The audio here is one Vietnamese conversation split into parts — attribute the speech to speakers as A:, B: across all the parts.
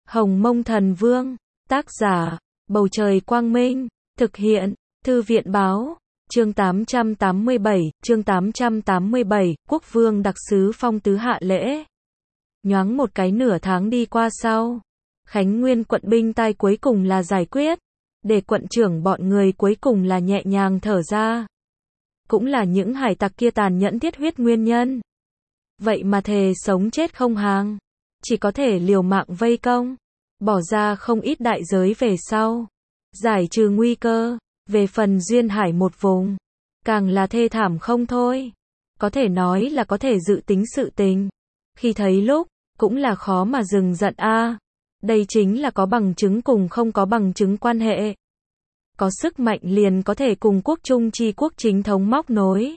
A: Hồng Mông Thần Vương, tác giả, Bầu Trời Quang Minh, thực hiện, Thư viện Báo, chương 887, Quốc Vương đặc sứ phong tứ hạ lễ. Nhoáng một cái nửa tháng đi qua sau, Khánh Nguyên quận binh tai cuối cùng là giải quyết, để quận trưởng bọn người cuối cùng là nhẹ nhàng thở ra. Cũng là những hải tặc kia tàn nhẫn thiết huyết nguyên nhân. Vậy mà thề sống chết không hàng, chỉ có thể liều mạng vây công, bỏ ra không ít đại giới về sau, giải trừ nguy cơ. Về phần duyên hải một vùng, càng là thê thảm không thôi. Có thể nói là có thể dự tính sự tình. Khi thấy lúc, cũng là khó mà dừng giận a. Đây chính là có bằng chứng cùng không có bằng chứng quan hệ. Có sức mạnh liền có thể cùng quốc trung chi quốc chính thống móc nối.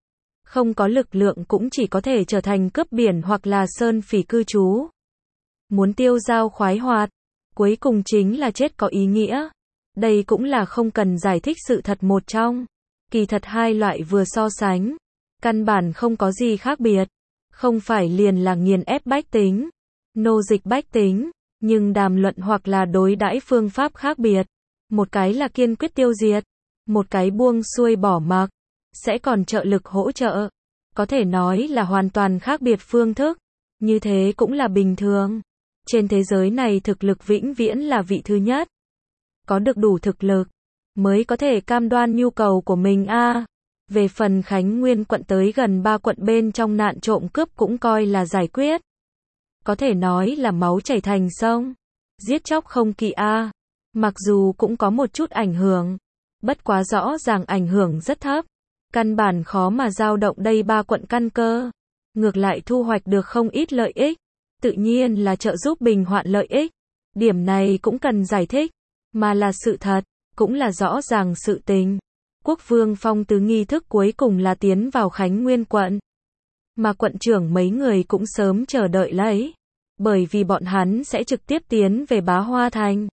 A: Không có lực lượng cũng chỉ có thể trở thành cướp biển hoặc là sơn phỉ cư trú. Muốn tiêu dao khoái hoạt, cuối cùng chính là chết có ý nghĩa. Đây cũng là không cần giải thích sự thật một trong. Kỳ thật hai loại vừa so sánh, căn bản không có gì khác biệt. Không phải liền là nghiền ép bách tính, nô dịch bách tính, nhưng đàm luận hoặc là đối đãi phương pháp khác biệt. Một cái là kiên quyết tiêu diệt, một cái buông xuôi bỏ mặc, sẽ còn trợ lực hỗ trợ. Có thể nói là hoàn toàn khác biệt phương thức. Như thế cũng là bình thường. Trên thế giới này thực lực vĩnh viễn là vị thứ nhất. Có được đủ thực lực, mới có thể cam đoan nhu cầu của mình a. Về phần Khánh Nguyên quận tới gần 3 quận bên trong nạn trộm cướp cũng coi là giải quyết. Có thể nói là máu chảy thành sông, giết chóc không kỵ a. Mặc dù cũng có một chút ảnh hưởng, bất quá rõ ràng ảnh hưởng rất thấp. Căn bản khó mà dao động đây 3 quận căn cơ. Ngược lại thu hoạch được không ít lợi ích. Tự nhiên là trợ giúp bình hoạn lợi ích. Điểm này cũng cần giải thích. Mà là sự thật, cũng là rõ ràng sự tình. Quốc vương phong tứ nghi thức cuối cùng là tiến vào Khánh Nguyên quận. Mà quận trưởng mấy người cũng sớm chờ đợi lấy. Bởi vì bọn hắn sẽ trực tiếp tiến về Bá Hoa Thành.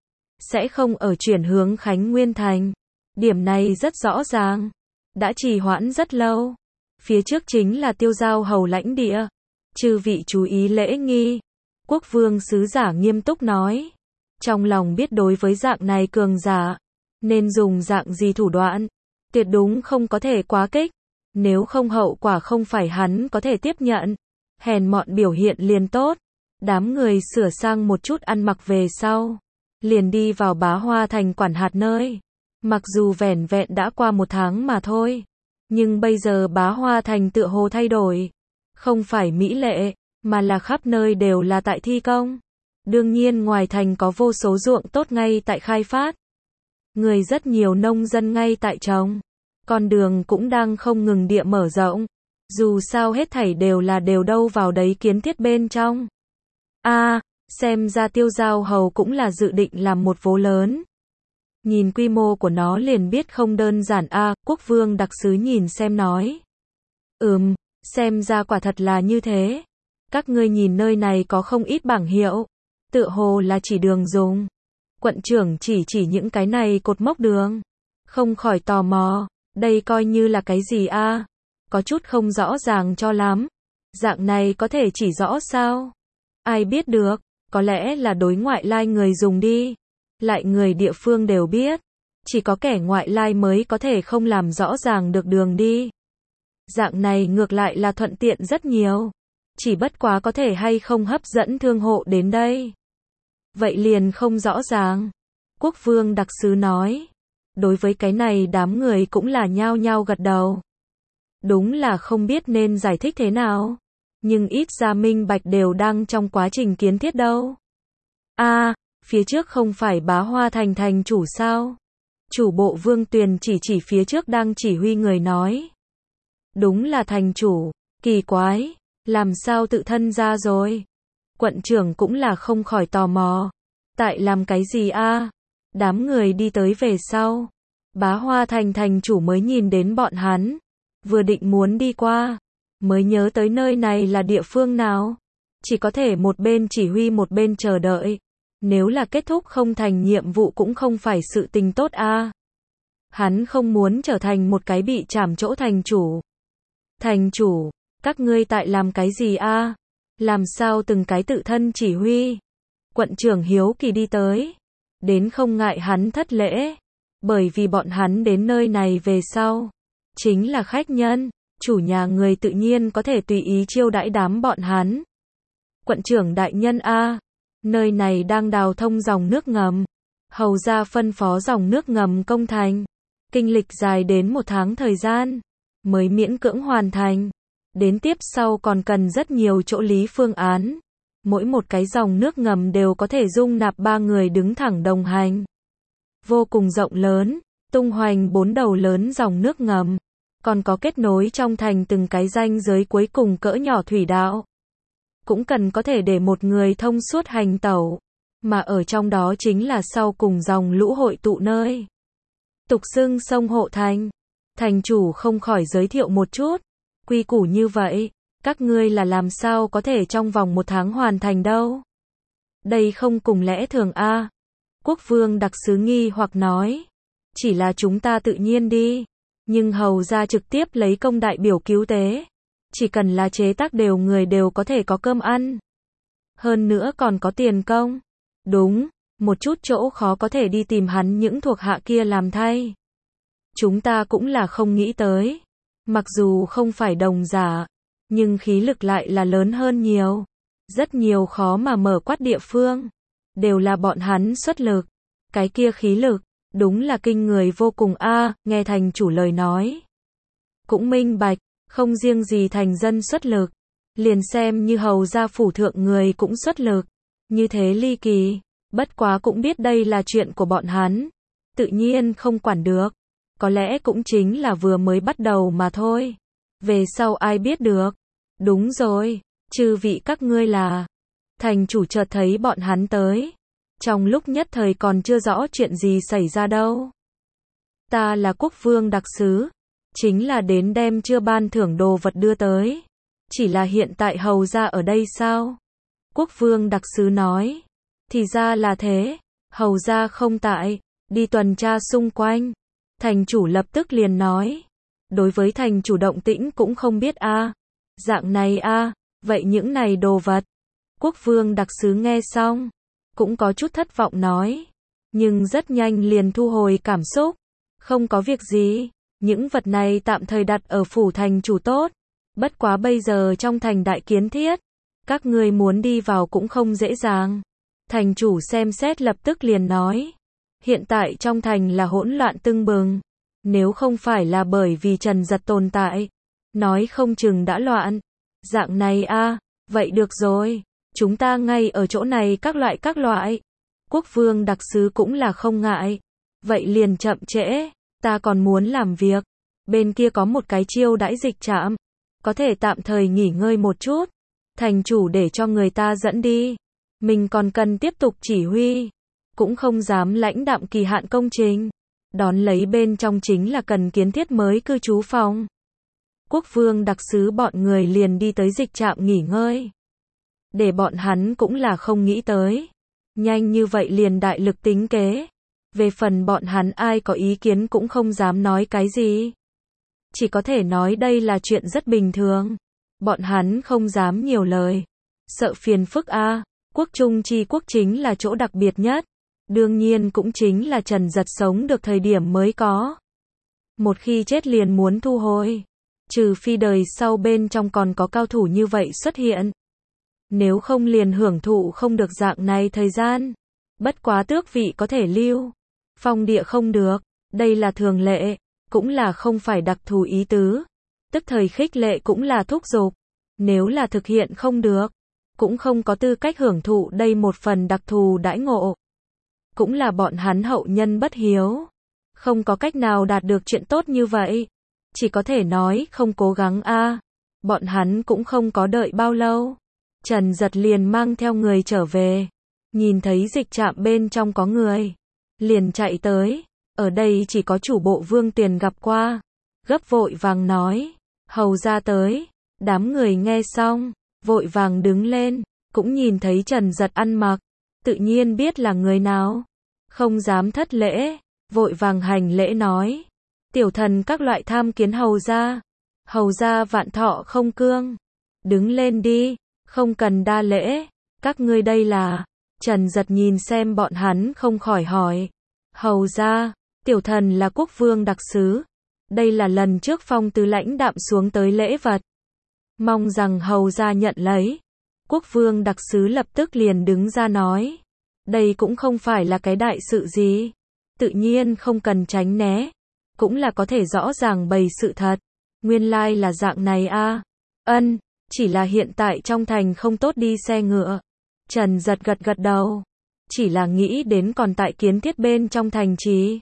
A: Sẽ không ở chuyển hướng Khánh Nguyên Thành. Điểm này rất rõ ràng. Đã trì hoãn rất lâu. Phía trước chính là tiêu giao hầu lãnh địa. Chư vị chú ý lễ nghi. Quốc vương sứ giả nghiêm túc nói. Trong lòng biết đối với dạng này cường giả, nên dùng dạng gì thủ đoạn, tuyệt đúng không có thể quá kích, nếu không hậu quả không phải hắn có thể tiếp nhận. Hèn mọn biểu hiện liền tốt, đám người sửa sang một chút ăn mặc về sau, liền đi vào Bá Hoa Thành quản hạt nơi. Mặc dù vẻn vẹn đã qua 1 tháng mà thôi, nhưng bây giờ Bá Hoa Thành tựa hồ thay đổi, không phải mỹ lệ, mà là khắp nơi đều là tại thi công. Đương nhiên ngoài thành có vô số ruộng tốt ngay tại khai phát. Người rất nhiều nông dân ngay tại trồng. Con đường cũng đang không ngừng địa mở rộng. Dù sao hết thảy đều là đều đâu vào đấy kiến thiết bên trong. Xem ra tiêu giao hầu cũng là dự định làm một vố lớn. Nhìn quy mô của nó liền biết không đơn giản quốc vương đặc sứ nhìn xem nói. Xem ra quả thật là như thế. Các ngươi nhìn nơi này có không ít bảng hiệu. Tựa hồ là chỉ đường dùng. Quận trưởng chỉ những cái này cột mốc đường. Không khỏi tò mò, đây coi như là cái gì a? Có chút không rõ ràng cho lắm. Dạng này có thể chỉ rõ sao? Ai biết được, có lẽ là đối ngoại lai người dùng đi. Lại người địa phương đều biết. Chỉ có kẻ ngoại lai mới có thể không làm rõ ràng được đường đi. Dạng này ngược lại là thuận tiện rất nhiều. Chỉ bất quá có thể hay không hấp dẫn thương hộ đến đây. Vậy liền không rõ ràng. Quốc vương đặc sứ nói. Đối với cái này đám người cũng là nhao nhao gật đầu. Đúng là không biết nên giải thích thế nào. Nhưng ít ra minh bạch đều đang trong quá trình kiến thiết đâu. Phía trước không phải Bá Hoa Thành thành chủ sao? Chủ bộ Vương Tuyền chỉ phía trước đang chỉ huy người nói. Đúng là thành chủ, kỳ quái, làm sao tự thân ra rồi? Quận trưởng cũng là không khỏi tò mò. Tại làm cái gì Đám người đi tới về sau. Bá Hoa Thành thành chủ mới nhìn đến bọn hắn. Vừa định muốn đi qua. Mới nhớ tới nơi này là địa phương nào. Chỉ có thể một bên chỉ huy một bên chờ đợi. Nếu là kết thúc không thành nhiệm vụ cũng không phải sự tình tốt Hắn không muốn trở thành một cái bị trảm chỗ thành chủ. Thành chủ, các ngươi tại làm cái gì Làm sao từng cái tự thân chỉ huy? Quận trưởng hiếu kỳ đi tới. Đến không ngại hắn thất lễ. Bởi vì bọn hắn đến nơi này về sau. Chính là khách nhân. Chủ nhà người tự nhiên có thể tùy ý chiêu đãi đám bọn hắn. Quận trưởng đại nhân a, nơi này đang đào thông dòng nước ngầm. Hầu ra phân phó dòng nước ngầm công thành. Kinh lịch dài đến 1 tháng thời gian. Mới miễn cưỡng hoàn thành. Đến tiếp sau còn cần rất nhiều chỗ lý phương án. Mỗi một cái dòng nước ngầm đều có thể dung nạp 3 người đứng thẳng đồng hành. Vô cùng rộng lớn, tung hoành 4 đầu lớn dòng nước ngầm. Còn có kết nối trong thành từng cái ranh giới cuối cùng cỡ nhỏ thủy đạo. Cũng cần có thể để một người thông suốt hành tẩu. Mà ở trong đó chính là sau cùng dòng lũ hội tụ nơi. Tục xưng sông Hộ Thành. Thành chủ không khỏi giới thiệu một chút. Quy củ như vậy, các ngươi là làm sao có thể trong vòng 1 tháng hoàn thành đâu. Đây không cùng lẽ thường a. Quốc vương đặc sứ nghi hoặc nói. Chỉ là chúng ta tự nhiên đi. Nhưng hầu ra trực tiếp lấy công đại biểu cứu tế. Chỉ cần là chế tác đều người đều có thể có cơm ăn. Hơn nữa còn có tiền công. Đúng, một chút chỗ khó có thể đi tìm hắn những thuộc hạ kia làm thay. Chúng ta cũng là không nghĩ tới. Mặc dù không phải đồng giả, nhưng khí lực lại là lớn hơn nhiều. Rất nhiều khó mà mở quát địa phương. Đều là bọn hắn xuất lực. Cái kia khí lực, đúng là kinh người vô cùng a. Nghe thành chủ lời nói. Cũng minh bạch, không riêng gì thành dân xuất lực. Liền xem như hầu gia phủ thượng người cũng xuất lực. Như thế ly kỳ, bất quá cũng biết đây là chuyện của bọn hắn. Tự nhiên không quản được. Có lẽ cũng chính là vừa mới bắt đầu mà thôi. Về sau ai biết được. Đúng rồi, chư vị các ngươi là. Thành chủ chợt thấy bọn hắn tới. Trong lúc nhất thời còn chưa rõ chuyện gì xảy ra đâu. Ta là quốc vương đặc sứ. Chính là đến đem chưa ban thưởng đồ vật đưa tới. Chỉ là hiện tại hầu ra ở đây sao? Quốc vương đặc sứ nói. Thì ra là thế. Hầu ra không tại. Đi tuần tra xung quanh. Thành chủ lập tức liền nói. Đối với thành chủ động tĩnh cũng không biết a. Dạng này a, vậy những này đồ vật. Quốc vương đặc sứ nghe xong. Cũng có chút thất vọng nói. Nhưng rất nhanh liền thu hồi cảm xúc. Không có việc gì. Những vật này tạm thời đặt ở phủ thành chủ tốt. Bất quá bây giờ trong thành đại kiến thiết. Các ngươi muốn đi vào cũng không dễ dàng. Thành chủ xem xét lập tức liền nói. Hiện tại trong thành là hỗn loạn tưng bừng. Nếu không phải là bởi vì Trần Giật tồn tại. Nói không chừng đã loạn. Dạng này a, vậy được rồi. Chúng ta ngay ở chỗ này các loại. Quốc vương đặc sứ cũng là không ngại. Vậy liền chậm trễ. Ta còn muốn làm việc. Bên kia có một cái chiêu đãi dịch trạm. Có thể tạm thời nghỉ ngơi một chút. Thành chủ để cho người ta dẫn đi. Mình còn cần tiếp tục chỉ huy. Cũng không dám lãnh đạm kỳ hạn công trình. Đón lấy bên trong chính là cần kiến thiết mới cư trú phòng. Quốc vương đặc sứ bọn người liền đi tới dịch trạm nghỉ ngơi. Để bọn hắn cũng là không nghĩ tới. Nhanh như vậy liền đại lực tính kế. Về phần bọn hắn ai có ý kiến cũng không dám nói cái gì. Chỉ có thể nói đây là chuyện rất bình thường. Bọn hắn không dám nhiều lời. Sợ phiền phức a. Quốc trung chi quốc chính là chỗ đặc biệt nhất. Đương nhiên cũng chính là Trần Giật sống được thời điểm mới có. Một khi chết liền muốn thu hồi. Trừ phi đời sau bên trong còn có cao thủ như vậy xuất hiện. Nếu không liền hưởng thụ không được dạng này thời gian. Bất quá tước vị có thể lưu. Phong địa không được. Đây là thường lệ. Cũng là không phải đặc thù ý tứ. Tức thời khích lệ cũng là thúc giục. Nếu là thực hiện không được. Cũng không có tư cách hưởng thụ đây một phần đặc thù đãi ngộ. Cũng là bọn hắn hậu nhân bất hiếu. Không có cách nào đạt được chuyện tốt như vậy. Chỉ có thể nói không cố gắng a. Bọn hắn cũng không có đợi bao lâu. Trần Giật liền mang theo người trở về. Nhìn thấy dịch trạm bên trong có người. Liền chạy tới. Ở đây chỉ có chủ bộ Vương Tiền gặp qua. Gấp vội vàng nói. Hầu ra tới. Đám người nghe xong. Vội vàng đứng lên. Cũng nhìn thấy Trần Giật ăn mặc. Tự nhiên biết là người nào. Không dám thất lễ. Vội vàng hành lễ nói. Tiểu thần các loại tham kiến hầu ra. Hầu ra vạn thọ không cương. Đứng lên đi. Không cần đa lễ. Các ngươi đây là. Trần Giật nhìn xem bọn hắn không khỏi hỏi. Hầu ra, tiểu thần là quốc vương đặc sứ. Đây là lần trước Phong tứ lãnh đạm xuống tới lễ vật. Mong rằng hầu ra nhận lấy. Quốc vương đặc sứ lập tức liền đứng ra nói. Đây cũng không phải là cái đại sự gì. Tự nhiên không cần tránh né. Cũng là có thể rõ ràng bày sự thật. Nguyên lai là dạng này a. Ân, chỉ là hiện tại trong thành không tốt đi xe ngựa. Trần Giật gật gật đầu. Chỉ là nghĩ đến còn tại kiến thiết bên trong thành trì.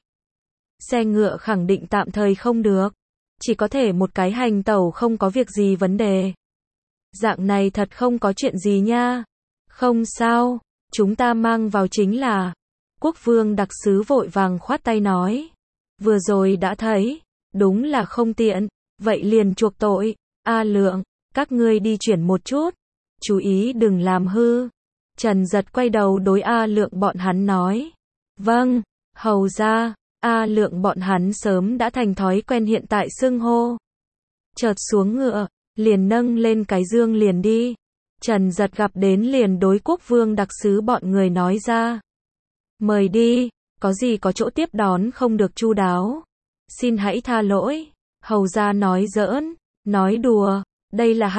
A: Xe ngựa khẳng định tạm thời không được. Chỉ có thể một cái hành tẩu không có việc gì vấn đề. Dạng này thật không có chuyện gì nha. Không sao, chúng ta mang vào chính là. Quốc vương đặc sứ vội vàng khoát tay nói. Vừa rồi đã thấy, đúng là không tiện, vậy liền chuộc tội. A Lượng, các ngươi đi chuyển một chút. Chú ý đừng làm hư. Trần Giật quay đầu đối A Lượng bọn hắn nói. Vâng, hầu ra. A Lượng bọn hắn sớm đã thành thói quen hiện tại xưng hô. Chợt xuống ngựa, liền nâng lên cái dương liền đi. Trần Giật gặp đến liền đối quốc vương đặc sứ bọn người nói ra. Mời đi, có gì có chỗ tiếp đón không được chu đáo. Xin hãy tha lỗi. Hầu ra nói giỡn, nói đùa, đây là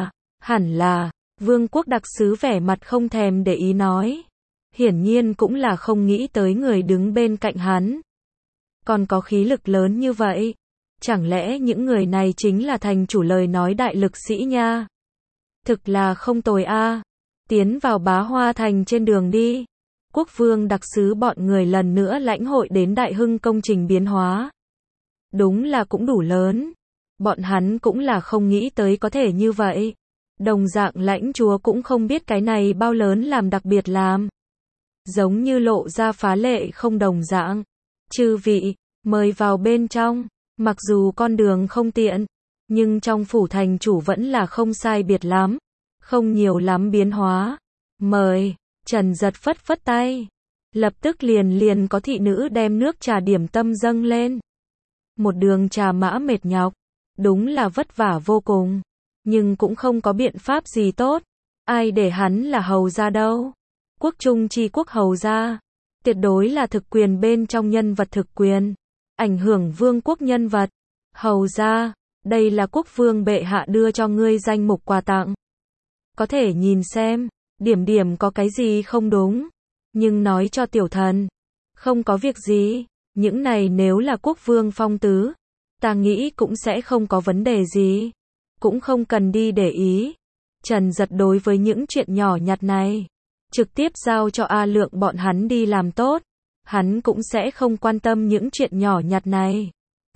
A: hẳn là, vương quốc đặc sứ vẻ mặt không thèm để ý nói. Hiển nhiên cũng là không nghĩ tới người đứng bên cạnh hắn. Còn có khí lực lớn như vậy. Chẳng lẽ những người này chính là thành chủ lời nói đại lực sĩ nha? Thực là không tồi a. Tiến vào Bá Hoa thành trên đường đi. Quốc vương đặc sứ bọn người lần nữa lãnh hội đến Đại Hưng công trình biến hóa. Đúng là cũng đủ lớn. Bọn hắn cũng là không nghĩ tới có thể như vậy. Đồng dạng lãnh chúa cũng không biết cái này bao lớn làm đặc biệt làm. Giống như lộ ra phá lệ không đồng dạng. Chư vị, mời vào bên trong. Mặc dù con đường không tiện, nhưng trong phủ thành chủ vẫn là không sai biệt lắm. Không nhiều lắm biến hóa. Mời, Trần Giật phất phất tay. Lập tức liền có thị nữ đem nước trà điểm tâm dâng lên. Một đường trà mã mệt nhọc. Đúng là vất vả vô cùng. Nhưng cũng không có biện pháp gì tốt. Ai để hắn là hầu gia đâu. Quốc trung chi quốc hầu gia. Tuyệt đối là thực quyền bên trong nhân vật thực quyền. Ảnh hưởng vương quốc nhân vật. Hầu gia, đây là quốc vương bệ hạ đưa cho ngươi danh mục quà tặng. Có thể nhìn xem, điểm có cái gì không đúng. Nhưng nói cho tiểu thần, không có việc gì. Những này nếu là quốc vương phong tứ, ta nghĩ cũng sẽ không có vấn đề gì. Cũng không cần đi để ý. Trần Giật đối với những chuyện nhỏ nhặt này, trực tiếp giao cho A Lượng bọn hắn đi làm tốt. Hắn cũng sẽ không quan tâm những chuyện nhỏ nhặt này.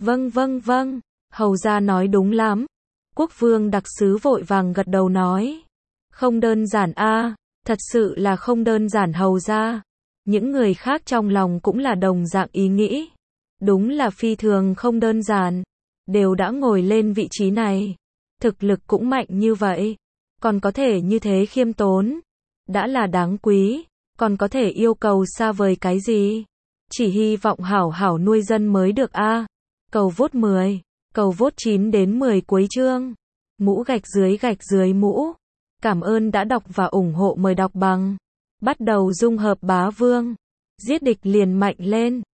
A: Vâng, hầu gia nói đúng lắm. Quốc vương đặc sứ vội vàng gật đầu nói. Không đơn giản a, thật sự là không đơn giản hầu gia. Những người khác trong lòng cũng là đồng dạng ý nghĩ. Đúng là phi thường không đơn giản. Đều đã ngồi lên vị trí này. Thực lực cũng mạnh như vậy. Còn có thể như thế khiêm tốn. Đã là đáng quý. Còn có thể yêu cầu xa vời cái gì? Chỉ hy vọng hảo nuôi dân mới được a. Cầu vote 10, cầu vote 9 đến 10 cuối chương. Mũ gạch dưới mũ. Cảm ơn đã đọc và ủng hộ, mời đọc bằng. Bắt đầu dung hợp bá vương. Giết địch liền mạnh lên.